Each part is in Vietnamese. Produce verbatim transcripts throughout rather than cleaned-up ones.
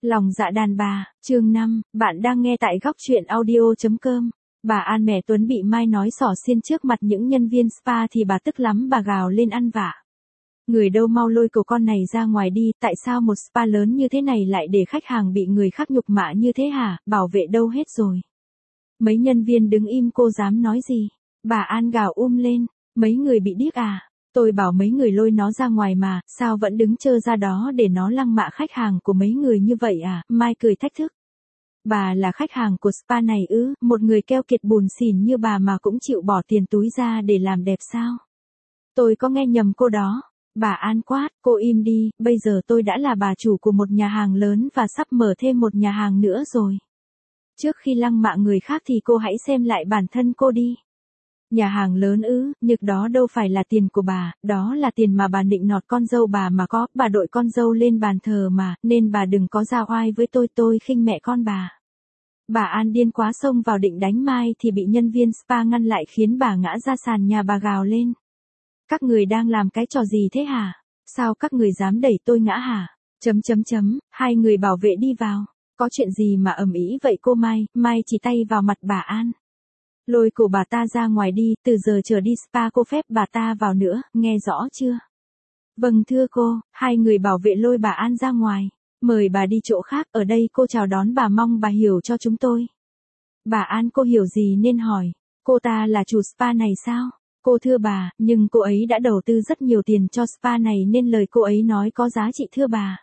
Lòng dạ đàn bà, chương năm, bạn đang nghe tại góc truyện audio.com. Bà An mẹ Tuấn bị Mai nói xỏ xiên trước mặt những nhân viên spa thì bà tức lắm, bà gào lên ăn vạ. Người đâu mau lôi cậu con này ra ngoài đi, tại sao một spa lớn như thế này lại để khách hàng bị người khác nhục mạ như thế hả, bảo vệ đâu hết rồi. Mấy nhân viên đứng im, cô dám nói gì? Bà An gào um lên, mấy người bị điếc à? Tôi bảo mấy người lôi nó ra ngoài mà, sao vẫn đứng trơ ra đó để nó lăng mạ khách hàng của mấy người như vậy à? Mai cười thách thức. Bà là khách hàng của spa này ư? Một người keo kiệt bùn xỉn như bà mà cũng chịu bỏ tiền túi ra để làm đẹp sao? Tôi có nghe nhầm cô đó. Bà An quát, cô im đi, bây giờ tôi đã là bà chủ của một nhà hàng lớn và sắp mở thêm một nhà hàng nữa rồi. Trước khi lăng mạ người khác thì cô hãy xem lại bản thân cô đi. Nhà hàng lớn ư, nhưng đó đâu phải là tiền của bà, đó là tiền mà bà nịnh nọt con dâu bà mà có, bà đội con dâu lên bàn thờ mà, nên bà đừng có ra oai với tôi, tôi khinh mẹ con bà. Bà An điên quá xông vào định đánh Mai thì bị nhân viên spa ngăn lại khiến bà ngã ra sàn nhà, bà gào lên. Các người đang làm cái trò gì thế hả? Sao các người dám đẩy tôi ngã hả? Chấm chấm chấm, hai người bảo vệ đi vào. Có chuyện gì mà ầm ĩ vậy cô Mai? Mai chỉ tay vào mặt bà An. Lôi cổ bà ta ra ngoài đi, từ giờ trở đi spa cô phép bà ta vào nữa, nghe rõ chưa? Vâng thưa cô, hai người bảo vệ lôi bà An ra ngoài. Mời bà đi chỗ khác, ở đây cô chào đón bà, mong bà hiểu cho chúng tôi. Bà An, cô hiểu gì nên hỏi, cô ta là chủ spa này sao? Cô thưa bà, nhưng cô ấy đã đầu tư rất nhiều tiền cho spa này nên lời cô ấy nói có giá trị thưa bà.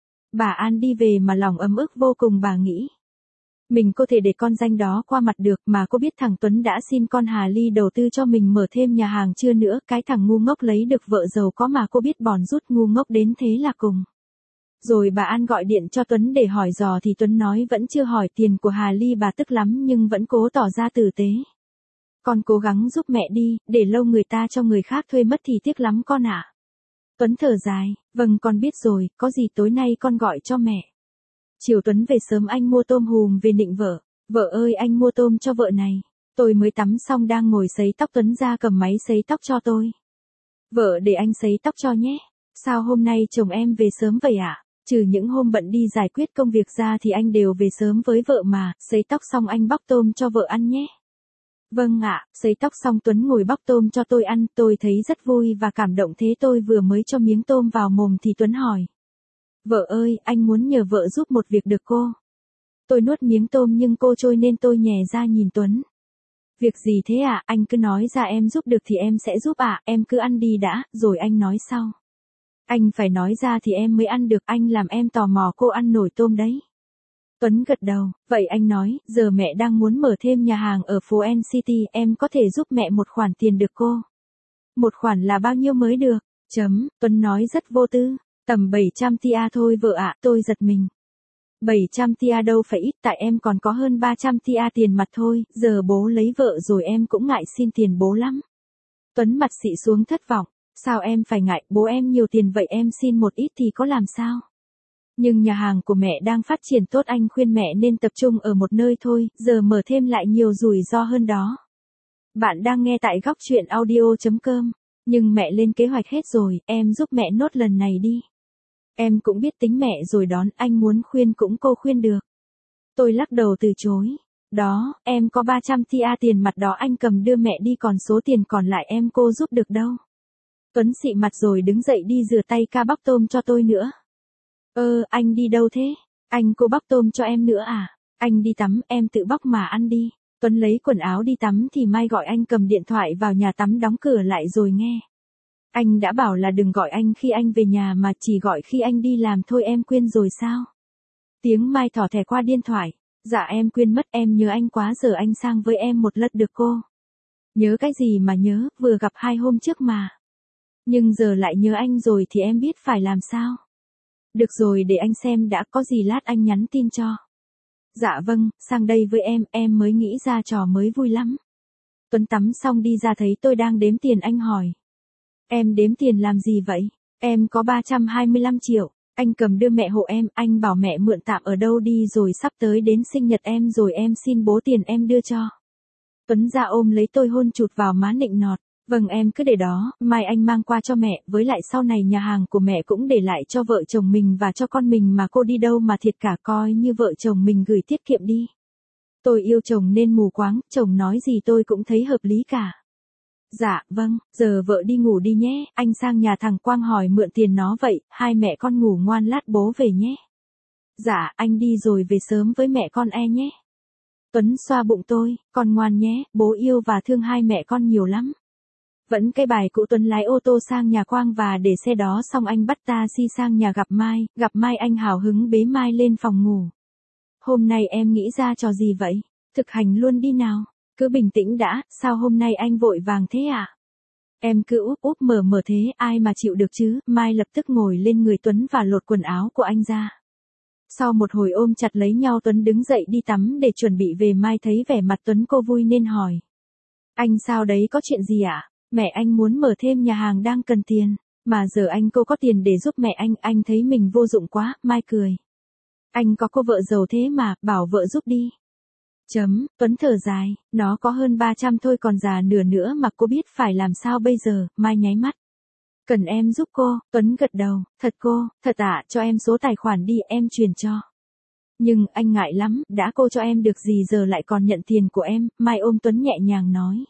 Bà An đi về mà lòng ấm ức vô cùng, bà nghĩ. Mình có thể để con danh đó qua mặt được, mà cô biết thằng Tuấn đã xin con Hà Ly đầu tư cho mình mở thêm nhà hàng chưa nữa, cái thằng ngu ngốc lấy được vợ giàu có mà cô biết bòn rút, ngu ngốc đến thế là cùng. Rồi bà An gọi điện cho Tuấn để hỏi dò thì Tuấn nói vẫn chưa hỏi tiền của Hà Ly, bà tức lắm nhưng vẫn cố tỏ ra tử tế. Con cố gắng giúp mẹ đi, để lâu người ta cho người khác thuê mất thì tiếc lắm con ạ. Tuấn thở dài, vâng con biết rồi, có gì tối nay con gọi cho mẹ. Chiều Tuấn về sớm, anh mua tôm hùm về nịnh vợ. Vợ ơi, anh mua tôm cho vợ này. Tôi mới tắm xong đang ngồi sấy tóc, Tuấn ra cầm máy sấy tóc cho tôi. Vợ, để anh sấy tóc cho nhé. Sao hôm nay chồng em về sớm vậy ạ? À? Trừ những hôm bận đi giải quyết công việc ra thì anh đều về sớm với vợ mà, sấy tóc xong anh bóc tôm cho vợ ăn nhé. Vâng ạ, sấy tóc xong Tuấn ngồi bóc tôm cho tôi ăn, tôi thấy rất vui và cảm động, thế tôi vừa mới cho miếng tôm vào mồm thì Tuấn hỏi. Vợ ơi, anh muốn nhờ vợ giúp một việc được cô? Tôi nuốt miếng tôm nhưng cô trôi nên tôi nhè ra nhìn Tuấn. Việc gì thế ạ? À? Anh cứ nói ra, em giúp được thì em sẽ giúp ạ, à? Em cứ ăn đi đã, rồi anh nói sau. Anh phải nói ra thì em mới ăn được, anh làm em tò mò cô ăn nổi tôm đấy. Tuấn gật đầu, vậy anh nói, giờ mẹ đang muốn mở thêm nhà hàng ở phố en City, em có thể giúp mẹ một khoản tiền được cô? Một khoản là bao nhiêu mới được? Chấm, Tuấn nói rất vô tư, tầm bảy trăm tia thôi vợ ạ, tôi giật mình. bảy trăm tia đâu phải ít, tại em còn có hơn ba trăm tia tiền mặt thôi, giờ bố lấy vợ rồi em cũng ngại xin tiền bố lắm. Tuấn mặt xị xuống thất vọng, sao em phải ngại, bố em nhiều tiền vậy em xin một ít thì có làm sao? Nhưng nhà hàng của mẹ đang phát triển tốt, anh khuyên mẹ nên tập trung ở một nơi thôi, giờ mở thêm lại nhiều rủi ro hơn đó. Bạn đang nghe tại góc truyện audio.com, nhưng mẹ lên kế hoạch hết rồi, em giúp mẹ nốt lần này đi. Em cũng biết tính mẹ rồi đón, anh muốn khuyên cũng cô khuyên được. Tôi lắc đầu từ chối. Đó, em có ba trăm tia tiền mặt đó, anh cầm đưa mẹ đi, còn số tiền còn lại em cô giúp được đâu. Tuấn xị mặt rồi đứng dậy đi rửa tay, ca bóc tôm cho tôi nữa. Ơ, anh đi đâu thế? Anh cô bóc tôm cho em nữa à? Anh đi tắm, em tự bóc mà ăn đi. Tuấn lấy quần áo đi tắm thì Mai gọi anh cầm điện thoại vào nhà tắm, đóng cửa lại rồi nghe. Anh đã bảo là đừng gọi anh khi anh về nhà mà chỉ gọi khi anh đi làm thôi, em quên rồi sao? Tiếng Mai thỏ thẻ qua điện thoại. Dạ em quên mất, em nhớ anh quá, giờ anh sang với em một lần được cô? Nhớ cái gì mà nhớ, vừa gặp hai hôm trước mà. Nhưng giờ lại nhớ anh rồi thì em biết phải làm sao? Được rồi, để anh xem đã, có gì lát anh nhắn tin cho. Dạ vâng, sang đây với em, em mới nghĩ ra trò mới vui lắm. Tuấn tắm xong đi ra thấy tôi đang đếm tiền, anh hỏi. Em đếm tiền làm gì vậy? Em có ba trăm hai mươi lăm triệu, anh cầm đưa mẹ hộ em, anh bảo mẹ mượn tạm ở đâu đi rồi sắp tới đến sinh nhật em rồi em xin bố tiền em đưa cho. Tuấn ra ôm lấy tôi hôn chụt vào má nịnh nọt. Vâng em cứ để đó, mai anh mang qua cho mẹ, với lại sau này nhà hàng của mẹ cũng để lại cho vợ chồng mình và cho con mình mà cô đi đâu mà thiệt cả coi như vợ chồng mình gửi tiết kiệm đi. Tôi yêu chồng nên mù quáng, chồng nói gì tôi cũng thấy hợp lý cả. Dạ, vâng, giờ vợ đi ngủ đi nhé, anh sang nhà thằng Quang hỏi mượn tiền nó vậy, hai mẹ con ngủ ngoan lát bố về nhé. Dạ, anh đi rồi về sớm với mẹ con e nhé. Tuấn xoa bụng tôi, con ngoan nhé, bố yêu và thương hai mẹ con nhiều lắm. Vẫn cái bài cũ Tuấn lái ô tô sang nhà Quang và để xe đó xong anh bắt taxi sang nhà gặp Mai, gặp Mai anh hào hứng bế Mai lên phòng ngủ. Hôm nay em nghĩ ra trò gì vậy? Thực hành luôn đi nào. Cứ bình tĩnh đã, sao hôm nay anh vội vàng thế ạ? À? Em cứ úp úp mở mở thế, ai mà chịu được chứ? Mai lập tức ngồi lên người Tuấn và lột quần áo của anh ra. Sau một hồi ôm chặt lấy nhau Tuấn đứng dậy đi tắm để chuẩn bị về. Mai thấy vẻ mặt Tuấn cô vui nên hỏi. Anh sao đấy, có chuyện gì ạ? À? Mẹ anh muốn mở thêm nhà hàng đang cần tiền. Mà giờ anh cô có tiền để giúp mẹ anh, anh thấy mình vô dụng quá. Mai cười. Anh có cô vợ giàu thế mà, bảo vợ giúp đi. Chấm, Tuấn thở dài, nó có hơn ba trăm thôi còn già nửa nữa mà cô biết phải làm sao bây giờ. Mai nháy mắt. Cần em giúp cô, Tuấn gật đầu, thật cô, thật ạ, à, cho em số tài khoản đi em truyền cho. Nhưng anh ngại lắm, đã cô cho em được gì giờ lại còn nhận tiền của em. Mai ôm Tuấn nhẹ nhàng nói.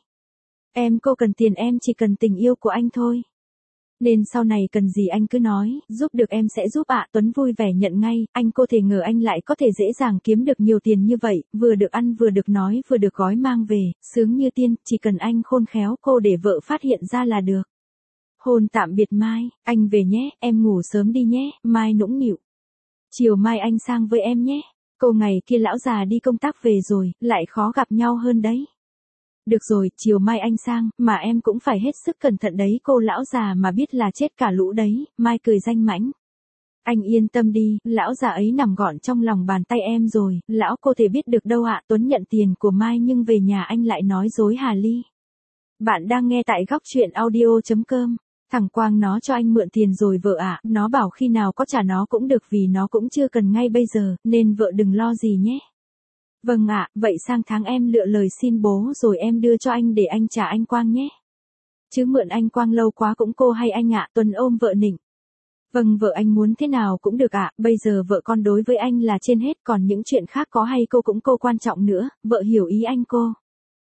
Em cô cần tiền, em chỉ cần tình yêu của anh thôi. Nên sau này cần gì anh cứ nói, giúp được em sẽ giúp ạ. À. Tuấn vui vẻ nhận ngay, anh cô thể ngờ anh lại có thể dễ dàng kiếm được nhiều tiền như vậy, vừa được ăn vừa được nói vừa được gói mang về, sướng như tiên, chỉ cần anh khôn khéo cô để vợ phát hiện ra là được. Hôn tạm biệt Mai, anh về nhé, em ngủ sớm đi nhé, Mai nũng nịu. Chiều mai anh sang với em nhé, cô ngày kia lão già đi công tác về rồi, lại khó gặp nhau hơn đấy. Được rồi, chiều mai anh sang, mà em cũng phải hết sức cẩn thận đấy, cô lão già mà biết là chết cả lũ đấy. Mai cười danh mãnh. Anh yên tâm đi, lão già ấy nằm gọn trong lòng bàn tay em rồi, lão cô thể biết được đâu ạ. À. Tuấn nhận tiền của Mai nhưng về nhà anh lại nói dối Hà Ly. Bạn đang nghe tại góc truyện audio chấm com. Thằng Quang nó cho anh mượn tiền rồi vợ ạ, à. Nó bảo khi nào có trả nó cũng được vì nó cũng chưa cần ngay bây giờ, nên vợ đừng lo gì nhé. Vâng ạ, à, vậy sang tháng em lựa lời xin bố rồi em đưa cho anh để anh trả anh Quang nhé. Chứ mượn anh Quang lâu quá cũng cô hay anh ạ. À. Tuấn ôm vợ nịnh. Vâng vợ anh muốn thế nào cũng được ạ, à. Bây giờ vợ con đối với anh là trên hết, còn những chuyện khác có hay cô cũng cô quan trọng nữa, vợ hiểu ý anh cô.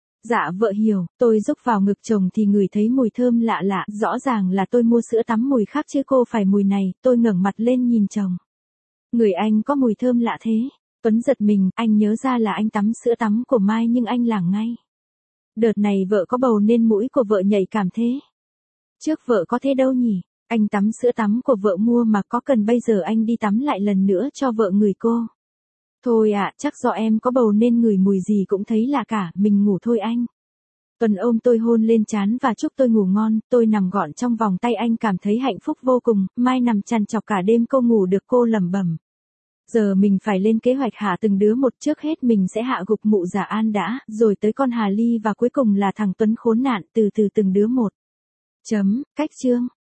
Dạ vợ hiểu, tôi rúc vào ngực chồng thì ngửi thấy mùi thơm lạ lạ, rõ ràng là tôi mua sữa tắm mùi khác chứ cô phải mùi này, tôi ngẩng mặt lên nhìn chồng. Người anh có mùi thơm lạ thế. Tuấn giật mình, anh nhớ ra là anh tắm sữa tắm của Mai nhưng anh lảng ngay. Đợt này vợ có bầu nên mũi của vợ nhạy cảm thế. Trước vợ có thế đâu nhỉ, anh tắm sữa tắm của vợ mua mà có cần bây giờ anh đi tắm lại lần nữa cho vợ ngửi cô. Thôi ạ, à, chắc do em có bầu nên ngửi mùi gì cũng thấy lạ cả, mình ngủ thôi anh. Tuấn ôm tôi hôn lên trán và chúc tôi ngủ ngon, tôi nằm gọn trong vòng tay anh cảm thấy hạnh phúc vô cùng. Mai nằm chằn chọc cả đêm cô ngủ được cô lẩm bẩm. Giờ mình phải lên kế hoạch hạ từng đứa một, trước hết mình sẽ hạ gục mụ già An đã, rồi tới con Hà Ly và cuối cùng là thằng Tuấn khốn nạn, từ từ từng đứa một. Chấm, cách chương.